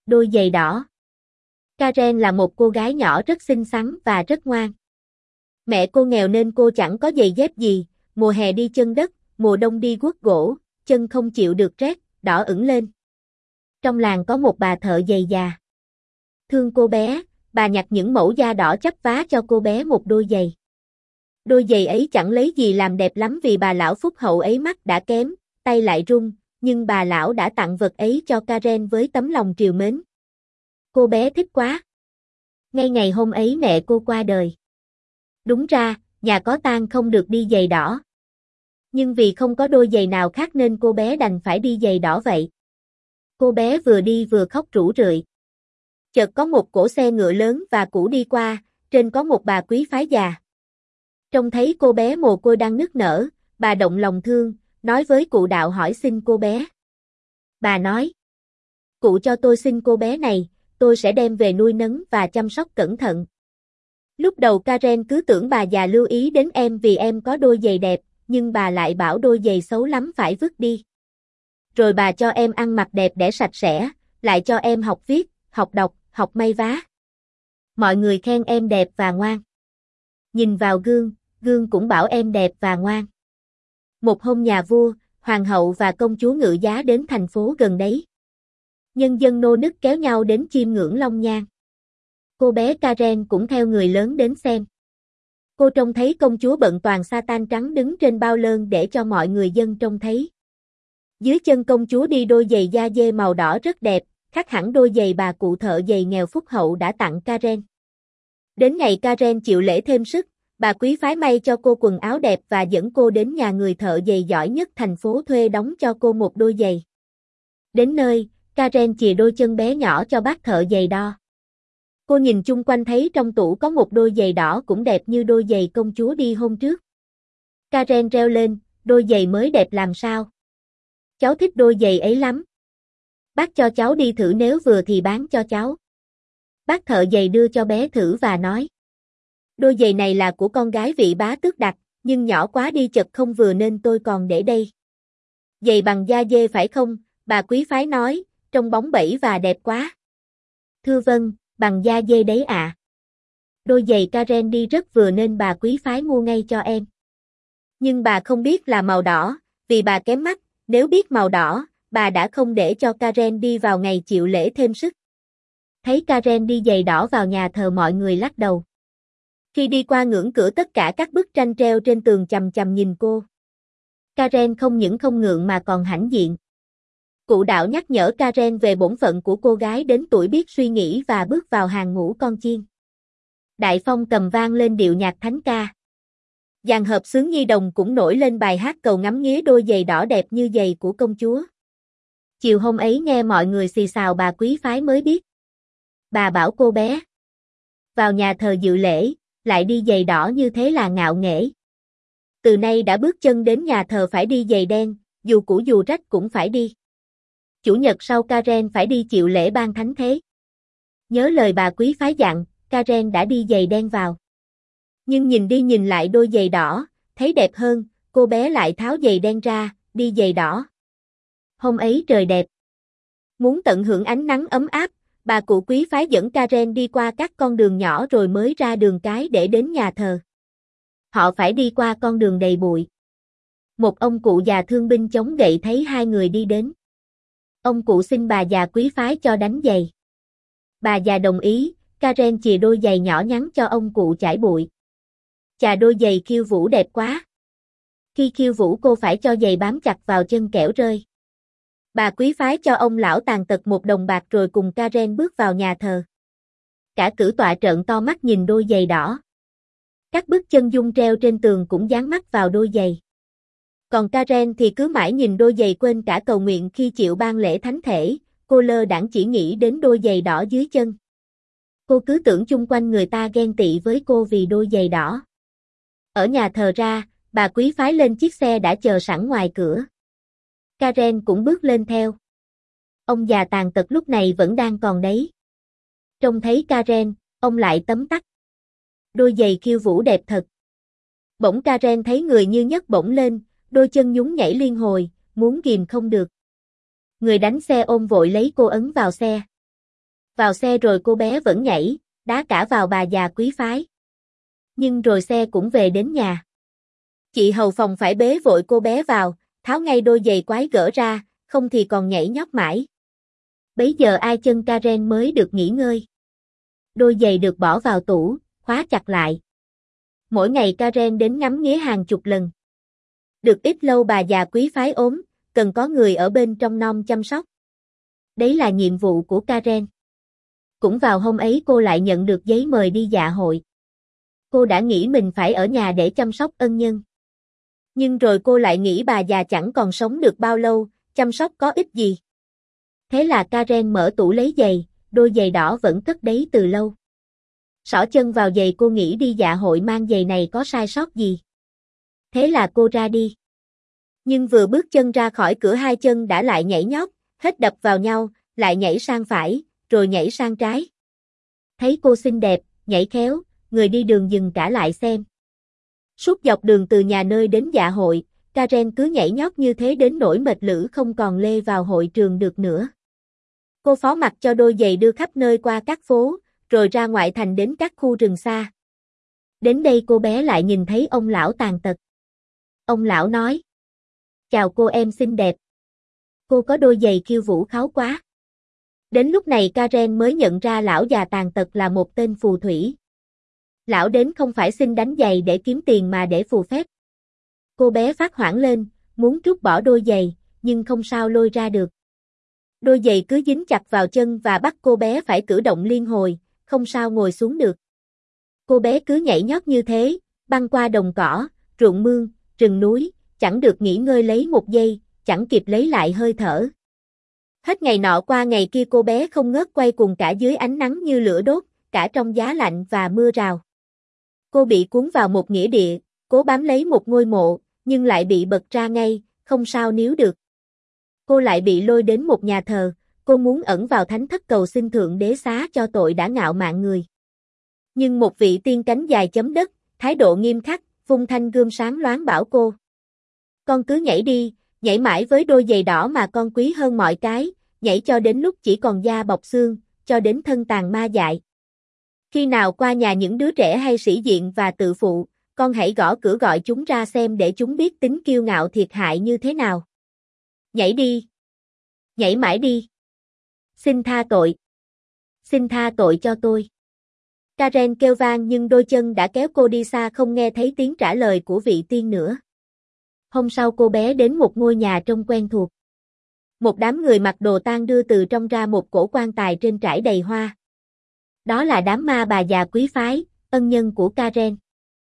Đôi giày đỏ. Karen là một cô gái nhỏ rất xinh xắn và rất ngoan. Mẹ cô nghèo nên cô chẳng có giày dép gì, mùa hè đi chân đất, mùa đông đi guốc gỗ, chân không chịu được rét, đỏ ửng lên. Trong làng có một bà thợ giày già. Thương cô bé, bà nhặt những mẫu da đỏ chắp vá cho cô bé một đôi giày. Đôi giày ấy chẳng lấy gì làm đẹp lắm vì bà lão phúc hậu ấy mắt đã kém, tay lại run, nhưng bà lão đã tặng vật ấy cho Karen với tấm lòng trìu mến. Cô bé thích quá. Ngay ngày hôm ấy mẹ cô qua đời. Đúng ra, nhà có tang không được đi giày đỏ. Nhưng vì không có đôi giày nào khác nên cô bé đành phải đi giày đỏ vậy. Cô bé vừa đi vừa khóc rũ rượi. Chợt có một cỗ xe ngựa lớn và cũ đi qua, trên có một bà quý phái già. Trông thấy cô bé mồ côi đang nức nở, bà động lòng thương, nói với cụ đạo hỏi xin cô bé. Bà nói, cụ cho tôi xin cô bé này, tôi sẽ đem về nuôi nấng và chăm sóc cẩn thận. Lúc đầu Karen cứ tưởng bà già lưu ý đến em vì em có đôi giày đẹp, nhưng bà lại bảo đôi giày xấu lắm phải vứt đi. Rồi bà cho em ăn mặc đẹp để sạch sẽ, lại cho em học viết, học đọc, học may vá. Mọi người khen em đẹp và ngoan. Nhìn vào gương, gương cũng bảo em đẹp và ngoan. Một hôm nhà vua, hoàng hậu và công chúa ngự giá đến thành phố gần đấy. Nhân dân nô nức kéo nhau đến chiêm ngưỡng long nhan. Cô bé Karen cũng theo người lớn đến xem. Cô trông thấy công chúa bận toàn sa-tan trắng đứng trên bao lơn để cho mọi người dân trông thấy. Dưới chân công chúa đi đôi giày da dê màu đỏ rất đẹp, khác hẳn đôi giày bà cụ thợ giày nghèo phúc hậu đã tặng Karen. Đến ngày Karen chịu lễ thêm sức, bà quý phái may cho cô quần áo đẹp và dẫn cô đến nhà người thợ giày giỏi nhất thành phố thuê đóng cho cô một đôi giày. Đến nơi, Karen chìa đôi chân bé nhỏ cho bác thợ giày đo. Cô nhìn chung quanh thấy trong tủ có một đôi giày đỏ cũng đẹp như đôi giày công chúa đi hôm trước. Karen reo lên, đôi giày mới đẹp làm sao? Cháu thích đôi giày ấy lắm. Bác cho cháu đi thử nếu vừa thì bán cho cháu. Bác thợ giày đưa cho bé thử và nói. Đôi giày này là của con gái vị bá tước đặt, nhưng nhỏ quá đi chật không vừa nên tôi còn để đây. Giày bằng da dê phải không? Bà quý phái nói, trông bóng bẩy và đẹp quá. Thưa vâng, bằng da dê đấy ạ. Đôi giày Karen đi rất vừa nên bà quý phái mua ngay cho em. Nhưng bà không biết là màu đỏ, vì bà kém mắt, nếu biết màu đỏ, bà đã không để cho Karen đi vào ngày chịu lễ thêm sức. Thấy Karen đi giày đỏ vào nhà thờ mọi người lắc đầu. Khi đi qua ngưỡng cửa tất cả các bức tranh treo trên tường chằm chằm nhìn cô. Karen không những không ngượng mà còn hãnh diện. Cụ đạo nhắc nhở Karen về bổn phận của cô gái đến tuổi biết suy nghĩ và bước vào hàng ngũ con chiên. Đại phong cầm vang lên điệu nhạc thánh ca. Dàn hợp xướng nhi đồng cũng nổi lên bài hát cầu ngắm nghía đôi giày đỏ đẹp như giày của công chúa. Chiều hôm ấy nghe mọi người xì xào bà quý phái mới biết. Bà bảo cô bé. Vào nhà thờ dự lễ, lại đi giày đỏ như thế là ngạo nghễ. Từ nay đã bước chân đến nhà thờ phải đi giày đen, dù cũ dù rách cũng phải đi. Chủ nhật sau Karen phải đi chịu lễ ban thánh thế. Nhớ lời bà quý phái dặn, Karen đã đi giày đen vào. Nhưng nhìn đi nhìn lại đôi giày đỏ, thấy đẹp hơn, cô bé lại tháo giày đen ra, đi giày đỏ. Hôm ấy trời đẹp. Muốn tận hưởng ánh nắng ấm áp, bà cụ quý phái dẫn Karen đi qua các con đường nhỏ rồi mới ra đường cái để đến nhà thờ. Họ phải đi qua con đường đầy bụi. Một ông cụ già thương binh chống gậy thấy hai người đi đến. Ông cụ xin bà già quý phái cho đánh giày. Bà già đồng ý, Karen chìa đôi giày nhỏ nhắn cho ông cụ chải bụi. Chà đôi giày khiêu vũ đẹp quá. Khi khiêu vũ cô phải cho giày bám chặt vào chân kẻo rơi. Bà quý phái cho ông lão tàn tật 1 đồng bạc rồi cùng Karen bước vào nhà thờ. Cả cử tọa trợn to mắt nhìn đôi giày đỏ. Các bức chân dung treo trên tường cũng dán mắt vào đôi giày. Còn Karen thì cứ mãi nhìn đôi giày quên cả cầu nguyện khi chịu ban lễ thánh thể, cô lơ đãng chỉ nghĩ đến đôi giày đỏ dưới chân. Cô cứ tưởng chung quanh người ta ghen tị với cô vì đôi giày đỏ. Ở nhà thờ ra, bà quý phái lên chiếc xe đã chờ sẵn ngoài cửa. Karen cũng bước lên theo. Ông già tàn tật lúc này vẫn đang còn đấy. Trông thấy Karen, ông lại tấm tắc. Đôi giày khiêu vũ đẹp thật. Bỗng Karen thấy người như nhấc bổng lên, đôi chân nhún nhảy liên hồi, muốn ghìm không được. Người đánh xe ôm vội lấy cô ấn vào xe. Vào xe rồi cô bé vẫn nhảy, đá cả vào bà già quý phái. Nhưng rồi xe cũng về đến nhà. Chị hầu phòng phải bế vội cô bé vào, tháo ngay đôi giày quái gỡ ra, không thì còn nhảy nhót mãi. Bấy giờ ai chân Karen mới được nghỉ ngơi. Đôi giày được bỏ vào tủ, khóa chặt lại. Mỗi ngày Karen đến ngắm nghía hàng chục lần. Được ít lâu bà già quý phái ốm, cần có người ở bên trong nom chăm sóc. Đấy là nhiệm vụ của Karen. Cũng vào hôm ấy cô lại nhận được giấy mời đi dạ hội. Cô đã nghĩ mình phải ở nhà để chăm sóc ân nhân. Nhưng rồi cô lại nghĩ bà già chẳng còn sống được bao lâu, chăm sóc có ích gì. Thế là Karen mở tủ lấy giày, đôi giày đỏ vẫn cất đấy từ lâu. Xỏ chân vào giày cô nghĩ đi dạ hội mang giày này có sai sót gì. Thế là cô ra đi. Nhưng vừa bước chân ra khỏi cửa hai chân đã lại nhảy nhót, hết đập vào nhau, lại nhảy sang phải, rồi nhảy sang trái. Thấy cô xinh đẹp, nhảy khéo, người đi đường dừng cả lại xem. Suốt dọc đường từ nhà nơi đến dạ hội, Karen cứ nhảy nhót như thế đến nỗi mệt lử không còn lê vào hội trường được nữa. Cô phó mặc cho đôi giày đưa khắp nơi qua các phố, rồi ra ngoại thành đến các khu rừng xa. Đến đây cô bé lại nhìn thấy ông lão tàn tật. Ông lão nói: "Chào cô em xinh đẹp. Cô có đôi giày khiêu vũ kháu quá." Đến lúc này Karen mới nhận ra lão già tàn tật là một tên phù thủy. Lão đến không phải xin đánh giày để kiếm tiền mà để phù phép. Cô bé phát hoảng lên, muốn trút bỏ đôi giày, nhưng không sao lôi ra được. Đôi giày cứ dính chặt vào chân và bắt cô bé phải cử động liên hồi, không sao ngồi xuống được. Cô bé cứ nhảy nhót như thế, băng qua đồng cỏ, ruộng mương, rừng núi, chẳng được nghỉ ngơi lấy một giây, chẳng kịp lấy lại hơi thở. Hết ngày nọ qua ngày kia cô bé không ngớt quay cuồng cả dưới ánh nắng như lửa đốt, cả trong giá lạnh và mưa rào. Cô bị cuốn vào một nghĩa địa, cố bám lấy một ngôi mộ, nhưng lại bị bật ra ngay, không sao níu được. Cô lại bị lôi đến một nhà thờ, cô muốn ẩn vào thánh thất cầu xin Thượng Đế xá cho tội đã ngạo mạn người. Nhưng một vị tiên cánh dài chấm đất, thái độ nghiêm khắc, vung thanh gươm sáng loáng bảo cô: "Con cứ nhảy đi, nhảy mãi với đôi giày đỏ mà con quý hơn mọi cái, nhảy cho đến lúc chỉ còn da bọc xương, cho đến thân tàn ma dại. Khi nào qua nhà những đứa trẻ hay sĩ diện và tự phụ, con hãy gõ cửa gọi chúng ra xem để chúng biết tính kiêu ngạo thiệt hại như thế nào. Nhảy đi. Nhảy mãi đi. Xin tha tội. Xin tha tội cho tôi." Karen kêu vang nhưng đôi chân đã kéo cô đi xa không nghe thấy tiếng trả lời của vị tiên nữa. Hôm sau cô bé đến một ngôi nhà trông quen thuộc. Một đám người mặc đồ tang đưa từ trong ra một cổ quan tài trên trải đầy hoa. Đó là đám ma bà già quý phái, ân nhân của Karen.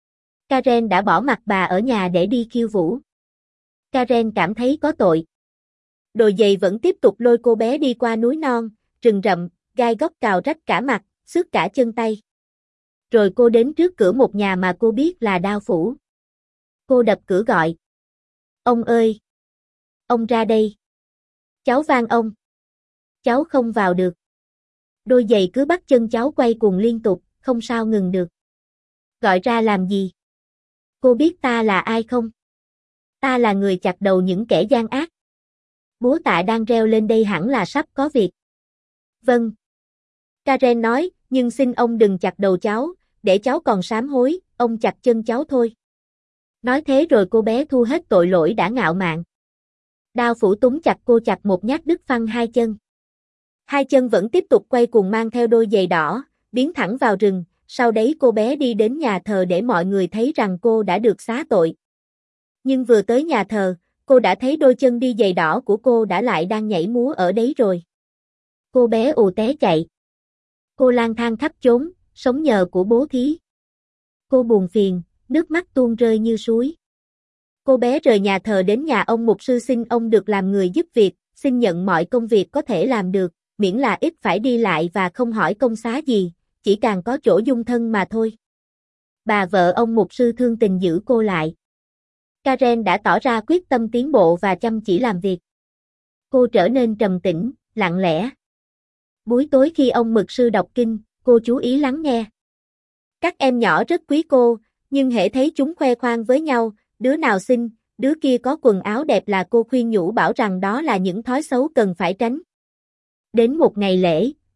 Karen đã bỏ mặc bà ở nhà để đi khiêu vũ. Karen cảm thấy có tội. Đồi giày vẫn tiếp tục lôi cô bé đi qua núi non, rừng rậm, gai góc cào rách cả mặt, xước cả chân tay. Rồi cô đến trước cửa một nhà mà cô biết là Đao Phủ. Cô đập cửa gọi: "Ông ơi! Ông ra đây! Cháu van ông! Cháu không vào được." Đôi giày cứ bắt chân cháu quay cuồng liên tục, không sao ngừng được. "Gọi ra làm gì? Cô biết ta là ai không? Ta là người chặt đầu những kẻ gian ác. Búa tạ đang reo lên đây hẳn là sắp có việc." "Vâng." Karen nói, "Nhưng xin ông đừng chặt đầu cháu, để cháu còn sám hối, ông chặt chân cháu thôi." Nói thế rồi cô bé thu hết tội lỗi đã ngạo mạn. Đao Phủ túm chặt cô chặt một nhát đứt phăng hai chân. Hai chân vẫn tiếp tục quay cuồng mang theo đôi giày đỏ, biến thẳng vào rừng, sau đấy cô bé đi đến nhà thờ để mọi người thấy rằng cô đã được xá tội. Nhưng vừa tới nhà thờ, cô đã thấy đôi chân đi giày đỏ của cô đã lại đang nhảy múa ở đấy rồi. Cô bé ù té chạy. Cô lang thang khắp chốn, sống nhờ của bố thí. Cô buồn phiền, nước mắt tuôn rơi như suối. Cô bé rời nhà thờ đến nhà ông mục sư xin ông được làm người giúp việc, xin nhận mọi công việc có thể làm được, miễn là ít phải đi lại và không hỏi công xá gì, chỉ càng có chỗ dung thân mà thôi. Bà vợ ông mục sư thương tình giữ cô lại. Karen đã tỏ ra quyết tâm tiến bộ và chăm chỉ làm việc. Cô trở nên trầm tĩnh, lặng lẽ. Buổi tối khi ông mục sư đọc kinh, cô chú ý lắng nghe. Các em nhỏ rất quý cô, nhưng hễ thấy chúng khoe khoang với nhau, đứa nào xinh, đứa kia có quần áo đẹp là cô khuyên nhủ bảo rằng đó là những thói xấu cần phải tránh. Đến một ngày lễ,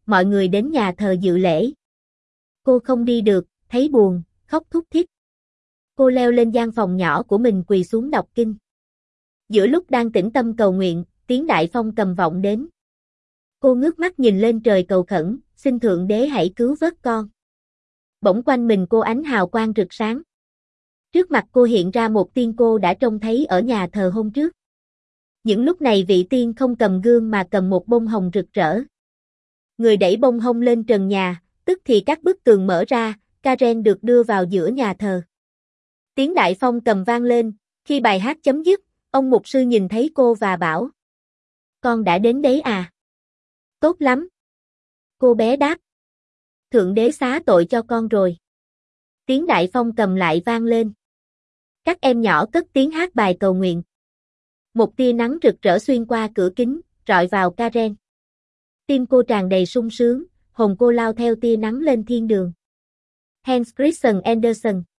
mọi người đến nhà thờ dự lễ. Cô không đi được, thấy buồn, khóc thút thít. Cô leo lên gian phòng nhỏ của mình quỳ xuống đọc kinh. Giữa lúc đang tĩnh tâm cầu nguyện, tiếng đại phong cầm vọng đến. Cô ngước mắt nhìn lên trời cầu khẩn, xin Thượng Đế hãy cứu vớt con. Bỗng quanh mình cô ánh hào quang rực sáng. Trước mặt cô hiện ra một tiên cô đã trông thấy ở nhà thờ hôm trước. Những lúc này vị tiên không cầm gương mà cầm một bông hồng rực rỡ. Người đẩy bông hồng lên trần nhà, tức thì các bức tường mở ra, Karen được đưa vào giữa nhà thờ. Tiếng đại phong cầm vang lên, khi bài hát chấm dứt, ông mục sư nhìn thấy cô và bảo: "Con đã đến đấy à? Tốt lắm." Cô bé đáp: "Thượng Đế xá tội cho con rồi." Tiếng đại phong cầm lại vang lên. Các em nhỏ cất tiếng hát bài cầu nguyện. Một tia nắng rực rỡ xuyên qua cửa kính, rọi vào Karen. Tim cô tràn đầy sung sướng, hồn cô lao theo tia nắng lên thiên đường. Hans Christian Andersen